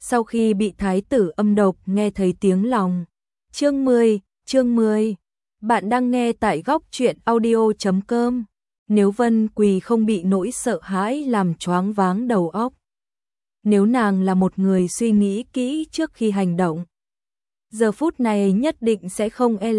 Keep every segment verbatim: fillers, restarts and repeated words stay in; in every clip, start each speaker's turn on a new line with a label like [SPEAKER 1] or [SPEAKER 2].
[SPEAKER 1] sau khi bị thái tử âm độc nghe thấy tiếng lòng. Chương mười, chương mười. Bạn đang nghe tại góc truyện audio chấm com. Nếu Vân Quỳ không bị nỗi sợ hãi làm choáng váng đầu óc, nếu nàng là một người suy nghĩ kỹ trước khi hành động, giờ phút này nhất định sẽ không l.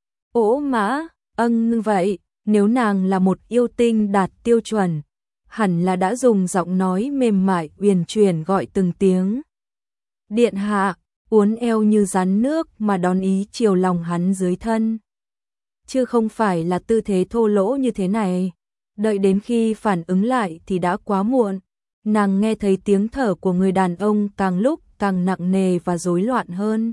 [SPEAKER 1] Ố mã, âng vậy, nếu nàng là một yêu tinh đạt tiêu chuẩn, hẳn là đã dùng giọng nói mềm mại uyển chuyển gọi từng tiếng. Điện hạ, uốn eo như rắn nước mà đón ý chiều lòng hắn dưới thân. Chứ không phải là tư thế thô lỗ như thế này. Đợi đến khi phản ứng lại thì đã quá muộn. Nàng nghe thấy tiếng thở của người đàn ông càng lúc càng nặng nề và rối loạn hơn.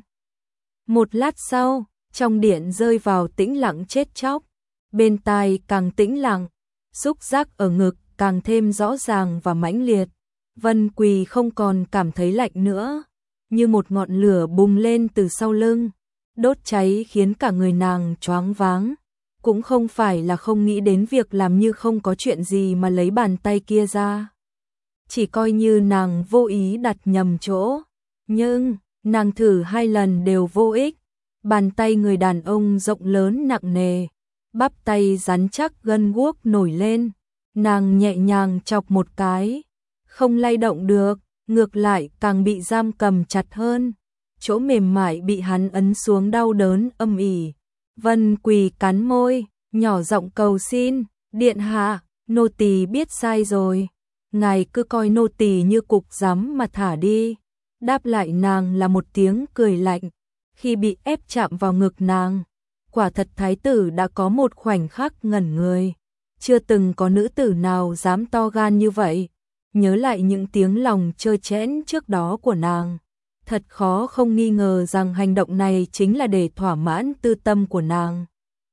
[SPEAKER 1] Một lát sau, trong điện rơi vào tĩnh lặng chết chóc. Bên tai càng tĩnh lặng, xúc giác ở ngực càng thêm rõ ràng và mãnh liệt. Vân Quỳ không còn cảm thấy lạnh nữa, như một ngọn lửa bùng lên từ sau lưng, đốt cháy khiến cả người nàng choáng váng. Cũng không phải là không nghĩ đến việc làm như không có chuyện gì mà lấy bàn tay kia ra. Chỉ coi như nàng vô ý đặt nhầm chỗ. Nhưng, nàng thử hai lần đều vô ích. Bàn tay người đàn ông rộng lớn nặng nề, bắp tay rắn chắc gân guốc nổi lên. Nàng nhẹ nhàng chọc một cái, không lay động được, ngược lại càng bị giam cầm chặt hơn. Chỗ mềm mại bị hắn ấn xuống đau đớn âm ỉ. Vân Quỳ cắn môi, nhỏ giọng cầu xin, điện hạ, nô tỳ biết sai rồi. Ngài cứ coi nô tỳ như cục rắm mà thả đi. Đáp lại nàng là một tiếng cười lạnh. Khi bị ép chạm vào ngực nàng, quả thật thái tử đã có một khoảnh khắc ngẩn người. Chưa từng có nữ tử nào dám to gan như vậy. Nhớ lại những tiếng lòng trơ trẽn trước đó của nàng, thật khó không nghi ngờ rằng hành động này chính là để thỏa mãn tư tâm của nàng.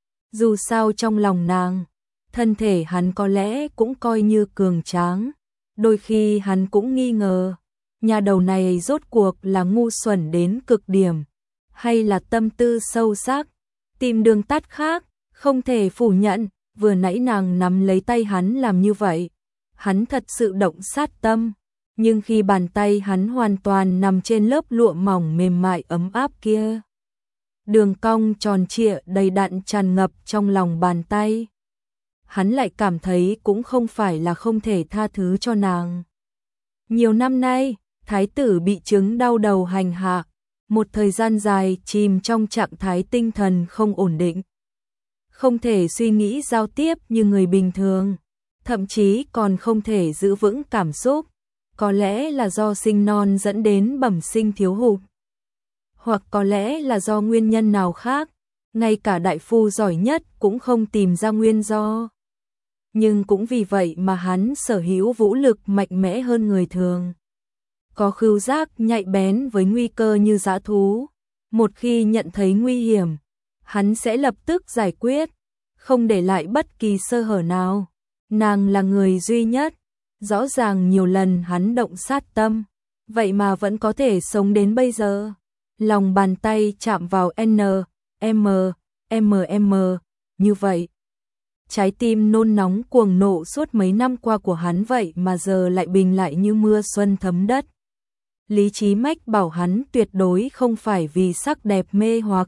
[SPEAKER 1] Dù sao trong lòng nàng, thân thể hắn có lẽ cũng coi như cường tráng. Đôi khi hắn cũng nghi ngờ, nhà đầu này rốt cuộc là ngu xuẩn đến cực điểm, hay là tâm tư sâu sắc, tìm đường tắt khác. Không thể phủ nhận, vừa nãy nàng nắm lấy tay hắn làm như vậy, hắn thật sự động sát tâm. Nhưng khi bàn tay hắn hoàn toàn nằm trên lớp lụa mỏng mềm mại ấm áp kia, đường cong tròn trịa đầy đặn tràn ngập trong lòng bàn tay, hắn lại cảm thấy cũng không phải là không thể tha thứ cho nàng. Nhiều năm nay, thái tử bị chứng đau đầu hành hạ, một thời gian dài chìm trong trạng thái tinh thần không ổn định, không thể suy nghĩ giao tiếp như người bình thường, thậm chí còn không thể giữ vững cảm xúc. Có lẽ là do sinh non dẫn đến bẩm sinh thiếu hụt, hoặc có lẽ là do nguyên nhân nào khác, ngay cả đại phu giỏi nhất cũng không tìm ra nguyên do. Nhưng cũng vì vậy mà hắn sở hữu vũ lực mạnh mẽ hơn người thường, có khứu giác nhạy bén với nguy cơ như dã thú. Một khi nhận thấy nguy hiểm, hắn sẽ lập tức giải quyết, không để lại bất kỳ sơ hở nào. Nàng là người duy nhất. Rõ ràng nhiều lần hắn động sát tâm, vậy mà vẫn có thể sống đến bây giờ. Lòng bàn tay chạm vào N, M, M M, như vậy. Trái tim nôn nóng cuồng nộ suốt mấy năm qua của hắn vậy mà giờ lại bình lại như mưa xuân thấm đất. Lý trí mách bảo hắn tuyệt đối không phải vì sắc đẹp mê hoặc.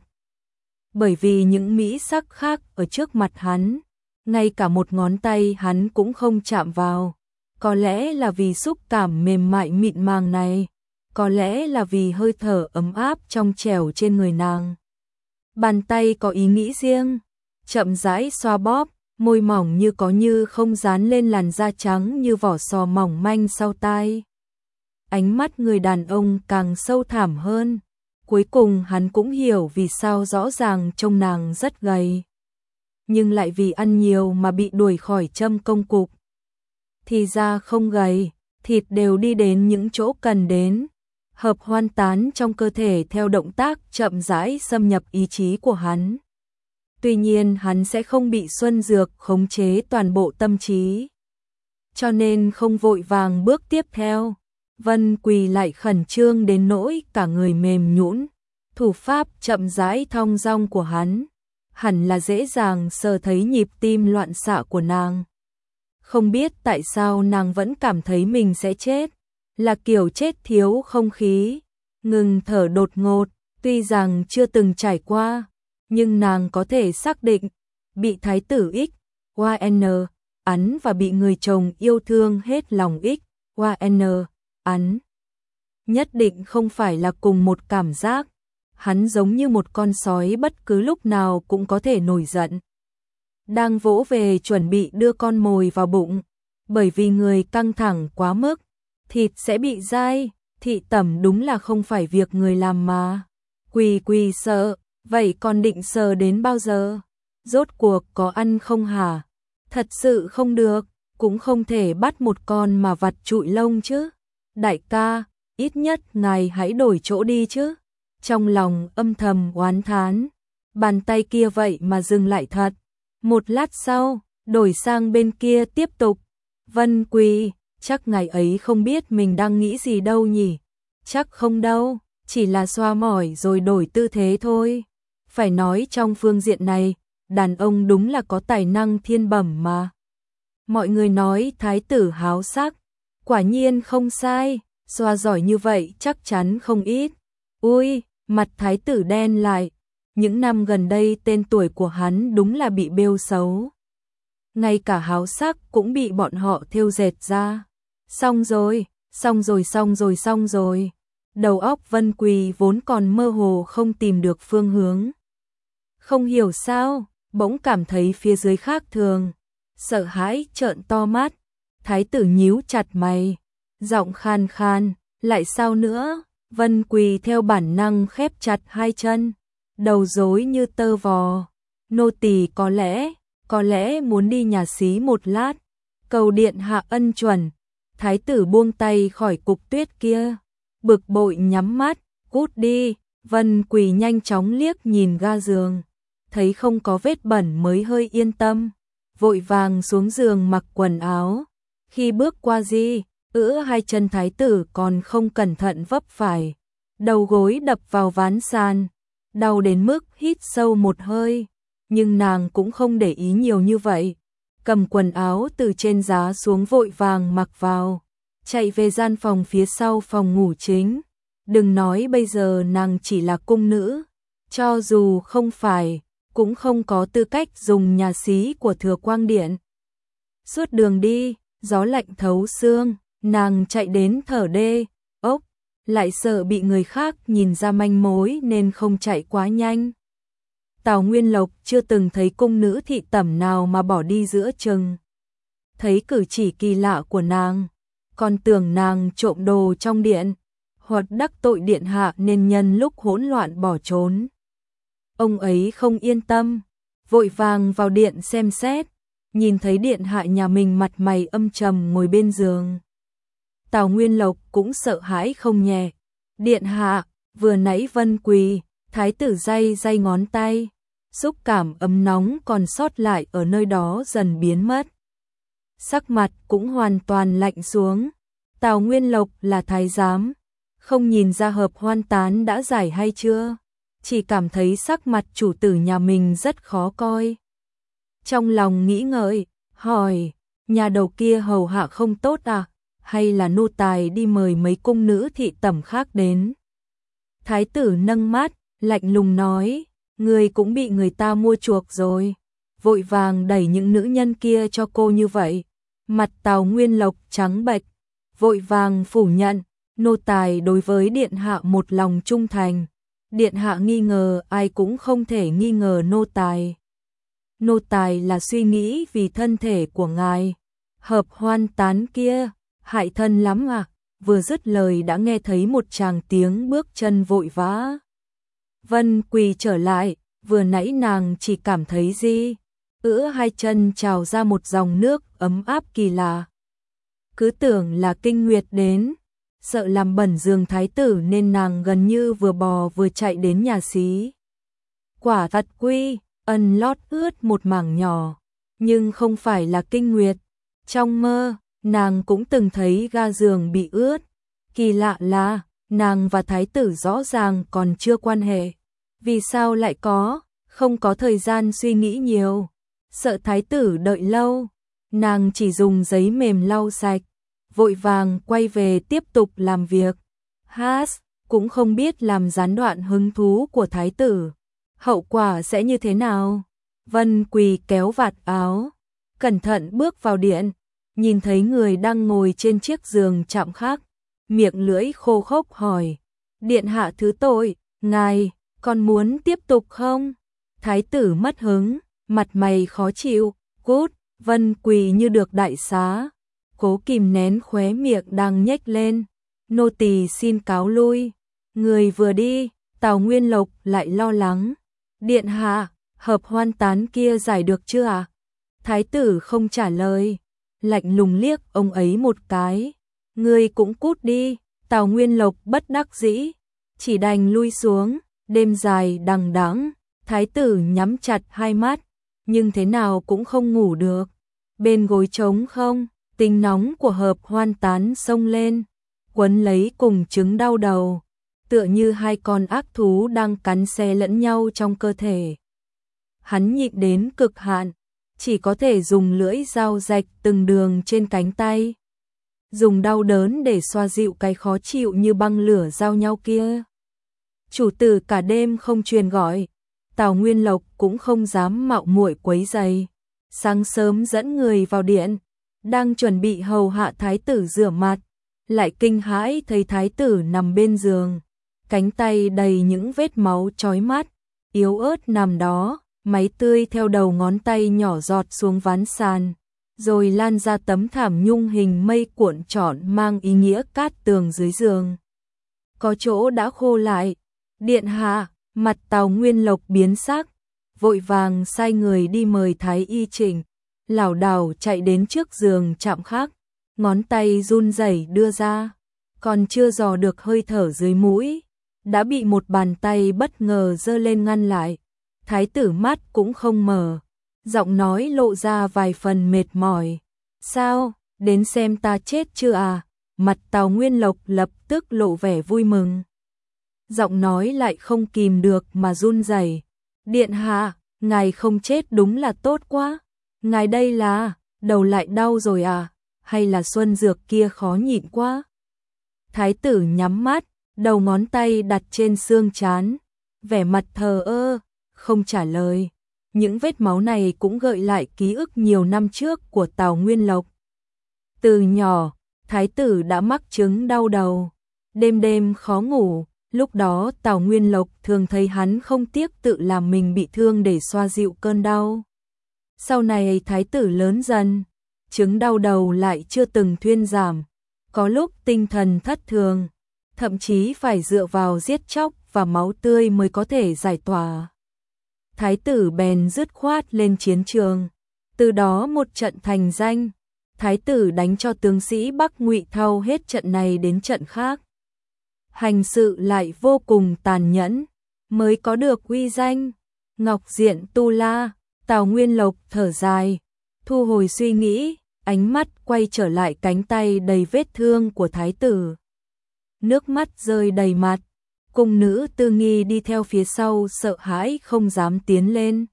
[SPEAKER 1] Bởi vì những mỹ sắc khác ở trước mặt hắn, ngay cả một ngón tay hắn cũng không chạm vào. Có lẽ là vì xúc cảm mềm mại mịn màng này, có lẽ là vì hơi thở ấm áp trong trẻo trên người nàng. Bàn tay có ý nghĩ riêng, chậm rãi xoa bóp, môi mỏng như có như không dán lên làn da trắng như vỏ sò mỏng manh sau tai. Ánh mắt người đàn ông càng sâu thẳm hơn, cuối cùng hắn cũng hiểu vì sao rõ ràng trông nàng rất gầy, nhưng lại vì ăn nhiều mà bị đuổi khỏi châm công cục. Thì ra không gầy, thịt đều đi đến những chỗ cần đến, hợp hoan tán trong cơ thể theo động tác chậm rãi xâm nhập ý chí của hắn. Tuy nhiên hắn sẽ không bị xuân dược khống chế toàn bộ tâm trí, cho nên không vội vàng bước tiếp theo. Vân Quỳ lại khẩn trương đến nỗi cả người mềm nhũn. Thủ pháp chậm rãi thong dong của hắn, hẳn là dễ dàng sờ thấy nhịp tim loạn xạ của nàng. Không biết tại sao nàng vẫn cảm thấy mình sẽ chết. là kiểu chết thiếu không khí, ngừng thở đột ngột, tuy rằng chưa từng trải qua, nhưng nàng có thể xác định, bị thái tử X, Y N, ắn và bị người chồng yêu thương hết lòng X, Y N, ắn. Nhất định không phải là cùng một cảm giác, hắn giống như một con sói bất cứ lúc nào cũng có thể nổi giận. Đang vỗ về chuẩn bị đưa con mồi vào bụng, bởi vì người căng thẳng quá mức, thịt sẽ bị dai, thị tẩm đúng là không phải việc người làm mà. Quỳ quỳ sợ, vậy còn định sờ đến bao giờ? Rốt cuộc có ăn không hả? Thật sự không được, cũng không thể bắt một con mà vặt trụi lông chứ. Đại ca, ít nhất ngài hãy đổi chỗ đi chứ. Trong lòng âm thầm oán thán, bàn tay kia vậy mà dừng lại thật. Một lát sau, đổi sang bên kia tiếp tục. Vân Quỳ, chắc ngày ấy không biết mình đang nghĩ gì đâu nhỉ? Chắc không đâu, chỉ là xoa mỏi rồi đổi tư thế thôi. Phải nói trong phương diện này, đàn ông đúng là có tài năng thiên bẩm mà. Mọi người nói thái tử háo sắc, quả nhiên không sai, xoa giỏi như vậy chắc chắn không ít. Ui, mặt thái tử đen lại, những năm gần đây tên tuổi của hắn đúng là bị bêu xấu. Ngay cả háo sắc cũng bị bọn họ thêu dệt ra. Xong rồi, xong rồi xong rồi xong rồi. Đầu óc Vân Quỳ vốn còn mơ hồ không tìm được phương hướng. Không hiểu sao, bỗng cảm thấy phía dưới khác thường. Sợ hãi trợn to mắt, thái tử nhíu chặt mày, giọng khan khan, lại sao nữa? Vân Quỳ theo bản năng khép chặt hai chân, đầu rối như tơ vò. Nô tỳ có lẽ, có lẽ muốn đi nhà xí một lát, cầu điện hạ ân chuẩn. Thái tử buông tay khỏi cục tuyết kia, bực bội nhắm mắt, cút đi. Vân Quỳ nhanh chóng liếc nhìn ga giường, thấy không có vết bẩn mới hơi yên tâm, vội vàng xuống giường mặc quần áo. Khi bước qua di, ữ hai chân thái tử còn không cẩn thận vấp phải, đầu gối đập vào ván sàn, đau đến mức hít sâu một hơi, nhưng nàng cũng không để ý nhiều như vậy, cầm quần áo từ trên giá xuống vội vàng mặc vào, chạy về gian phòng phía sau phòng ngủ chính. Đừng nói bây giờ nàng chỉ là cung nữ, cho dù không phải, cũng không có tư cách dùng nhà xí của Thừa Quang Điện. Suốt đường đi, gió lạnh thấu xương, nàng chạy đến thở đê, ốc, lại sợ bị người khác nhìn ra manh mối nên không chạy quá nhanh. Tào Nguyên Lộc chưa từng thấy cung nữ thị tẩm nào mà bỏ đi giữa chừng. Thấy cử chỉ kỳ lạ của nàng, còn tưởng nàng trộm đồ trong điện, hoặc đắc tội điện hạ nên nhân lúc hỗn loạn bỏ trốn. Ông ấy không yên tâm, vội vàng vào điện xem xét, nhìn thấy điện hạ nhà mình mặt mày âm trầm ngồi bên giường. Tào Nguyên Lộc cũng sợ hãi không nhẹ. Điện hạ, vừa nãy Vân Quỳ, thái tử day day ngón tay, xúc cảm ấm nóng còn sót lại ở nơi đó dần biến mất. Sắc mặt cũng hoàn toàn lạnh xuống. Tào Nguyên Lộc là thái giám, không nhìn ra hợp hoan tán đã giải hay chưa, chỉ cảm thấy sắc mặt chủ tử nhà mình rất khó coi. Trong lòng nghĩ ngợi, hỏi, nhà đầu kia hầu hạ không tốt à, hay là nô tài đi mời mấy cung nữ thị tẩm khác đến. Thái tử nâng mắt, lạnh lùng nói, người cũng bị người ta mua chuộc rồi, vội vàng đẩy những nữ nhân kia cho cô như vậy. Mặt Tào Nguyên Lộc trắng bệch, vội vàng phủ nhận, nô tài đối với điện hạ một lòng trung thành, điện hạ nghi ngờ ai cũng không thể nghi ngờ nô tài. Nô tài là suy nghĩ vì thân thể của ngài, hợp hoan tán kia, hại thân lắm à. Vừa dứt lời đã nghe thấy một tràng tiếng bước chân vội vã. Vân Quỳ trở lại, vừa nãy nàng chỉ cảm thấy gì, ữ hai chân trào ra một dòng nước ấm áp kỳ lạ. Cứ tưởng là kinh nguyệt đến, sợ làm bẩn giường thái tử nên nàng gần như vừa bò vừa chạy đến nhà xí. Quả thật quy, ẩn lót ướt một mảng nhỏ, nhưng không phải là kinh nguyệt. Trong mơ, nàng cũng từng thấy ga giường bị ướt. Kỳ lạ là, nàng và thái tử rõ ràng còn chưa quan hệ. Vì sao lại có, không có thời gian suy nghĩ nhiều. Sợ thái tử đợi lâu, nàng chỉ dùng giấy mềm lau sạch, vội vàng quay về tiếp tục làm việc. Haas cũng không biết làm gián đoạn hứng thú của thái tử. Hậu quả sẽ như thế nào? Vân Quỳ kéo vạt áo, cẩn thận bước vào điện, nhìn thấy người đang ngồi trên chiếc giường chạm khắc, miệng lưỡi khô khốc hỏi, điện hạ thứ tội, ngài, còn muốn tiếp tục không? Thái tử mất hứng, mặt mày khó chịu, cút. Vân Quỳ như được đại xá, cố kìm nén khóe miệng đang nhếch lên, nô tỳ xin cáo lui. Người vừa đi, Tào Nguyên Lộc lại lo lắng, điện hạ, hợp hoan tán kia giải được chưa ạ? Thái tử không trả lời, lạnh lùng liếc ông ấy một cái, người cũng cút đi. Tào Nguyên Lộc bất đắc dĩ, chỉ đành lui xuống. Đêm dài đằng đẵng, thái tử nhắm chặt hai mắt, nhưng thế nào cũng không ngủ được. Bên gối trống không, tính nóng của hợp hoan tán xông lên, quấn lấy cùng chứng đau đầu, tựa như hai con ác thú đang cắn xé lẫn nhau trong cơ thể. Hắn nhịn đến cực hạn, chỉ có thể dùng lưỡi dao rạch từng đường trên cánh tay, dùng đau đớn để xoa dịu cái khó chịu như băng lửa giao nhau kia. Chủ tử cả đêm không truyền gọi, Tào Nguyên Lộc cũng không dám mạo muội quấy rầy. Sáng sớm dẫn người vào điện, đang chuẩn bị hầu hạ thái tử rửa mặt, lại kinh hãi thấy thái tử nằm bên giường, cánh tay đầy những vết máu chói mắt, yếu ớt nằm đó, máu tươi theo đầu ngón tay nhỏ giọt xuống ván sàn, rồi lan ra tấm thảm nhung hình mây cuộn tròn mang ý nghĩa cát tường dưới giường. Có chỗ đã khô lại. Điện hạ, mặt Tào Nguyên Lộc biến sắc, vội vàng sai người đi mời thái y chỉnh, lảo đảo chạy đến trước giường chạm khắc, ngón tay run rẩy đưa ra, còn chưa dò được hơi thở dưới mũi, đã bị một bàn tay bất ngờ giơ lên ngăn lại. Thái tử mắt cũng không mở, giọng nói lộ ra vài phần mệt mỏi. Sao, đến xem ta chết chưa à? Mặt Tào Nguyên Lộc lập tức lộ vẻ vui mừng. Giọng nói lại không kìm được mà run rẩy. Điện hạ, ngài không chết đúng là tốt quá. Ngài đây là, đầu lại đau rồi à? Hay là xuân dược kia khó nhịn quá? Thái tử nhắm mắt, đầu ngón tay đặt trên xương trán, vẻ mặt thờ ơ, không trả lời. Những vết máu này cũng gợi lại ký ức nhiều năm trước của Tào Nguyên Lộc. Từ nhỏ, thái tử đã mắc chứng đau đầu, đêm đêm khó ngủ. Lúc đó Tào Nguyên Lộc thường thấy hắn không tiếc tự làm mình bị thương để xoa dịu cơn đau. Sau này thái tử lớn dần, chứng đau đầu lại chưa từng thuyên giảm, có lúc tinh thần thất thường, thậm chí phải dựa vào giết chóc và máu tươi mới có thể giải tỏa. Thái tử bèn dứt khoát lên chiến trường, từ đó một trận thành danh. Thái tử đánh cho tướng sĩ Bắc Ngụy thao hết trận này đến trận khác. Hành sự lại vô cùng tàn nhẫn, mới có được uy danh. Ngọc Diện Tu La, Tào Nguyên Lộc thở dài, thu hồi suy nghĩ, ánh mắt quay trở lại cánh tay đầy vết thương của thái tử. Nước mắt rơi đầy mặt, cung nữ Tư Nghi đi theo phía sau sợ hãi không dám tiến lên.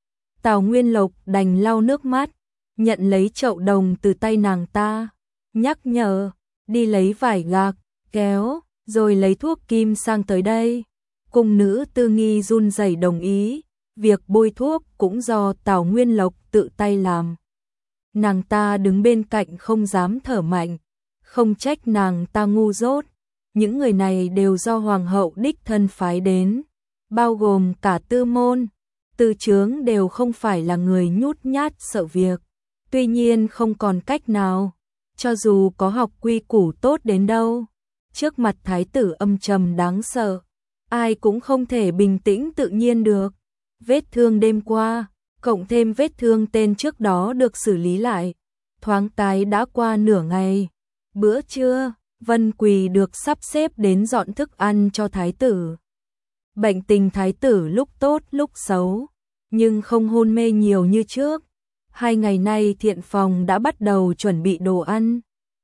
[SPEAKER 1] Tào Nguyên Lộc đành lau nước mắt, nhận lấy chậu đồng từ tay nàng ta, nhắc nhở, đi lấy vải gạc, kéo, rồi lấy thuốc kim sang tới đây. Cung nữ Tư Nghi run rẩy đồng ý, việc bôi thuốc cũng do Tào Nguyên Lộc tự tay làm. Nàng ta đứng bên cạnh không dám thở mạnh, không trách nàng ta ngu dốt. Những người này đều do hoàng hậu đích thân phái đến, bao gồm cả tư môn, từ chướng đều không phải là người nhút nhát sợ việc. Tuy nhiên không còn cách nào, cho dù có học quy củ tốt đến đâu, trước mặt thái tử âm trầm đáng sợ, ai cũng không thể bình tĩnh tự nhiên được. Vết thương đêm qua, cộng thêm vết thương tên trước đó được xử lý lại, thoáng cái đã qua nửa ngày. Bữa trưa, Vân Quỳ được sắp xếp đến dọn thức ăn cho thái tử. Bệnh tình thái tử lúc tốt lúc xấu, nhưng không hôn mê nhiều như trước. Hai ngày nay thiện phòng đã bắt đầu chuẩn bị đồ ăn.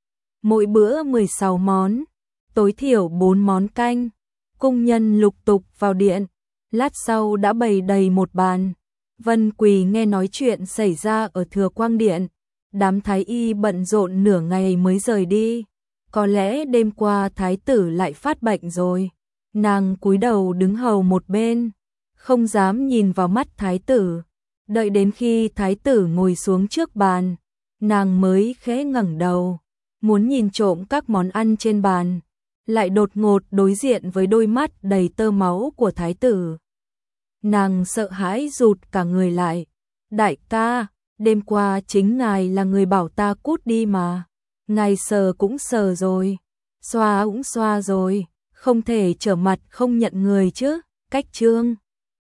[SPEAKER 1] Mỗi bữa mười sáu món, tối thiểu bốn món canh. Cung nhân lục tục vào điện, lát sau đã bày đầy một bàn. Vân Quỳ nghe nói chuyện xảy ra ở Thừa Quang Điện, Đám thái y bận rộn nửa ngày mới rời đi. Có lẽ đêm qua thái tử lại phát bệnh rồi. Nàng cúi đầu đứng hầu một bên, không dám nhìn vào mắt thái tử. Đợi đến khi thái tử ngồi xuống trước bàn, nàng mới khẽ ngẩng đầu, muốn nhìn trộm các món ăn trên bàn, lại đột ngột đối diện với đôi mắt đầy tơ máu của thái tử. Nàng sợ hãi rụt cả người lại. Đại ca, đêm qua chính ngài là người bảo ta cút đi mà. Ngài sờ cũng sờ rồi, xoa cũng xoa rồi, không thể trở mặt không nhận người chứ. Cách Trương